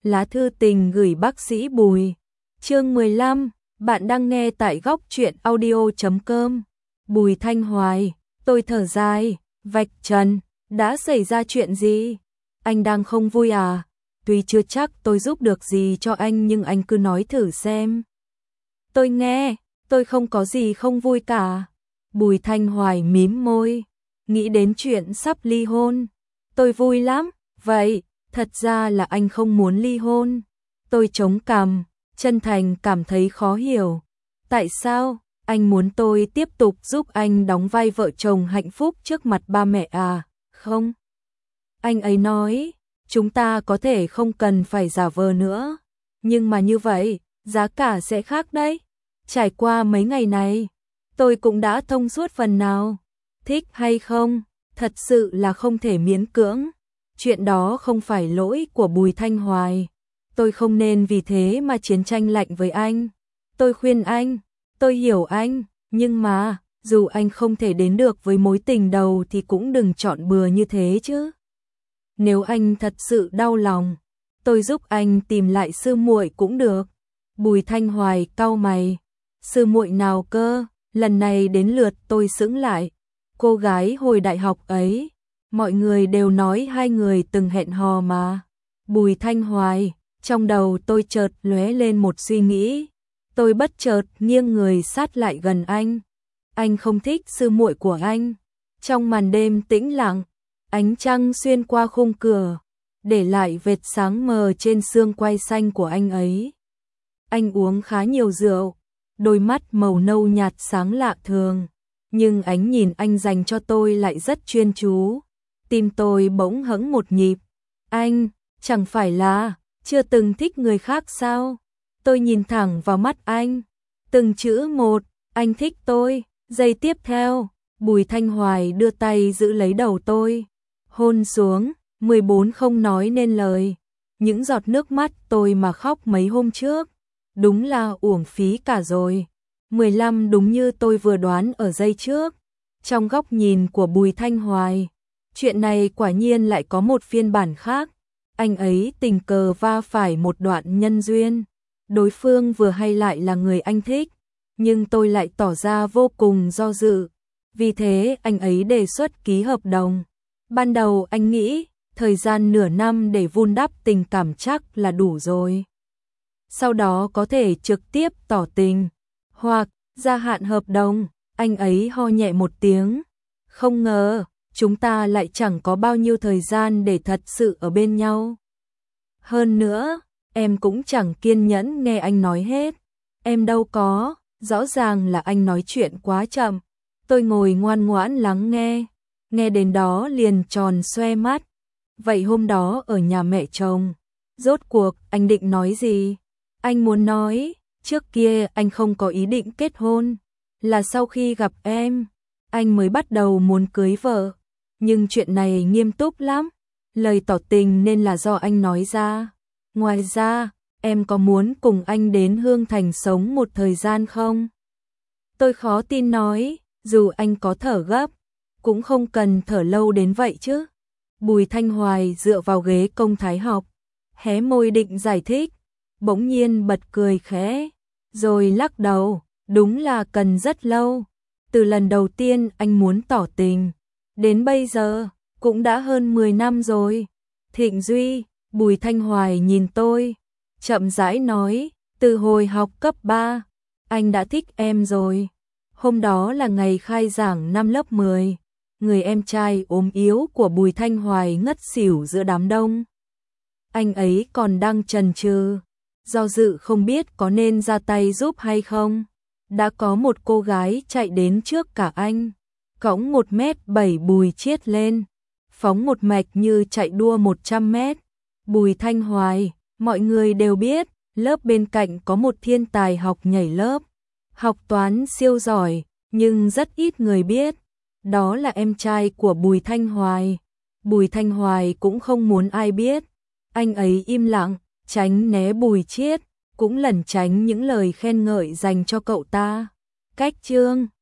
Lá thư tình gửi bác sĩ Bùi. Chương 15, bạn đang nghe tại góc truyện audio.com. Bùi Thanh Hoài, tôi thở dài, vạch trần, đã xảy ra chuyện gì? Anh đang không vui à? Tuy chưa chắc tôi giúp được gì cho anh nhưng anh cứ nói thử xem. Tôi nghe, tôi không có gì không vui cả. Bùi Thanh Hoài mím môi, nghĩ đến chuyện sắp ly hôn. Tôi vui lắm, vậy, thật ra là anh không muốn ly hôn. Tôi chống cằm, chân thành cảm thấy khó hiểu. Tại sao, anh muốn tôi tiếp tục giúp anh đóng vai vợ chồng hạnh phúc trước mặt ba mẹ à? Không. Anh ấy nói, chúng ta có thể không cần phải giả vờ nữa. Nhưng mà như vậy, giá cả sẽ khác đấy. Trải qua mấy ngày này, tôi cũng đã thông suốt phần nào. Thích hay không, thật sự là không thể miễn cưỡng. Chuyện đó không phải lỗi của Bùi Thanh Hoài. Tôi không nên vì thế mà chiến tranh lạnh với anh. Tôi khuyên anh, tôi hiểu anh, nhưng mà, dù anh không thể đến được với mối tình đầu thì cũng đừng chọn bừa như thế chứ. Nếu anh thật sự đau lòng, tôi giúp anh tìm lại sư muội cũng được. Bùi Thanh Hoài cau mày. Sư muội nào cơ? Lần này đến lượt tôi sững lại. Cô gái hồi đại học ấy, mọi người đều nói hai người từng hẹn hò mà. Bùi Thanh Hoài, trong đầu tôi chợt lóe lên một suy nghĩ. Tôi bất chợt nghiêng người sát lại gần anh. Anh không thích sư muội của anh. Trong màn đêm tĩnh lặng, ánh trăng xuyên qua khung cửa, để lại vệt sáng mờ trên xương quai xanh của anh ấy. Anh uống khá nhiều rượu, đôi mắt màu nâu nhạt sáng lạ thường, nhưng ánh nhìn anh dành cho tôi lại rất chuyên chú. Tim tôi bỗng hững một nhịp. Anh, chẳng phải là chưa từng thích người khác sao? Tôi nhìn thẳng vào mắt anh. Từng chữ một, anh thích tôi. Giây tiếp theo, Bùi Thanh Hoài đưa tay giữ lấy đầu tôi. Hôn xuống, 14 không nói nên lời. Những giọt nước mắt tôi mà khóc mấy hôm trước. Đúng là uổng phí cả rồi. 15 đúng như tôi vừa đoán ở giây trước. Trong góc nhìn của Bùi Thanh Hoài, chuyện này quả nhiên lại có một phiên bản khác. Anh ấy tình cờ va phải một đoạn nhân duyên. Đối phương vừa hay lại là người anh thích, nhưng tôi lại tỏ ra vô cùng do dự. Vì thế anh ấy đề xuất ký hợp đồng. Ban đầu anh nghĩ, thời gian nửa năm để vun đắp tình cảm chắc là đủ rồi. Sau đó có thể trực tiếp tỏ tình, hoặc gia hạn hợp đồng. Anh ấy ho nhẹ một tiếng. Không ngờ, chúng ta lại chẳng có bao nhiêu thời gian để thật sự ở bên nhau. Hơn nữa, em cũng chẳng kiên nhẫn nghe anh nói hết. Em đâu có, rõ ràng là anh nói chuyện quá chậm. Tôi ngồi ngoan ngoãn lắng nghe. Nghe đến đó liền tròn xoe mắt. Vậy hôm đó ở nhà mẹ chồng, rốt cuộc anh định nói gì? Anh muốn nói, trước kia anh không có ý định kết hôn. Là sau khi gặp em, anh mới bắt đầu muốn cưới vợ. Nhưng chuyện này nghiêm túc lắm. Lời tỏ tình nên là do anh nói ra. Ngoài ra, em có muốn cùng anh đến Hương Thành sống một thời gian không? Tôi khó tin nói, dù anh có thở gấp, cũng không cần thở lâu đến vậy chứ. Bùi Thanh Hoài dựa vào ghế công thái học, hé môi định giải thích, bỗng nhiên bật cười khẽ, rồi lắc đầu, đúng là cần rất lâu. Từ lần đầu tiên anh muốn tỏ tình, đến bây giờ, cũng đã hơn 10 năm rồi. Thịnh Duy, Bùi Thanh Hoài nhìn tôi, chậm rãi nói, từ hồi học cấp 3, anh đã thích em rồi. Hôm đó là ngày khai giảng năm lớp 10, người em trai ốm yếu của Bùi Thanh Hoài ngất xỉu giữa đám đông. Anh ấy còn đang chần chừ, do dự không biết có nên ra tay giúp hay không. Đã có một cô gái chạy đến trước cả anh, cõng 1m7 Bùi Chiết lên, phóng một mạch như chạy đua 100 mét. Bùi Thanh Hoài, mọi người đều biết, lớp bên cạnh có một thiên tài học nhảy lớp, học toán siêu giỏi, nhưng rất ít người biết, đó là em trai của Bùi Thanh Hoài. Bùi Thanh Hoài cũng không muốn ai biết, anh ấy im lặng, tránh né Bùi Chiết, cũng lẩn tránh những lời khen ngợi dành cho cậu ta. Cách chương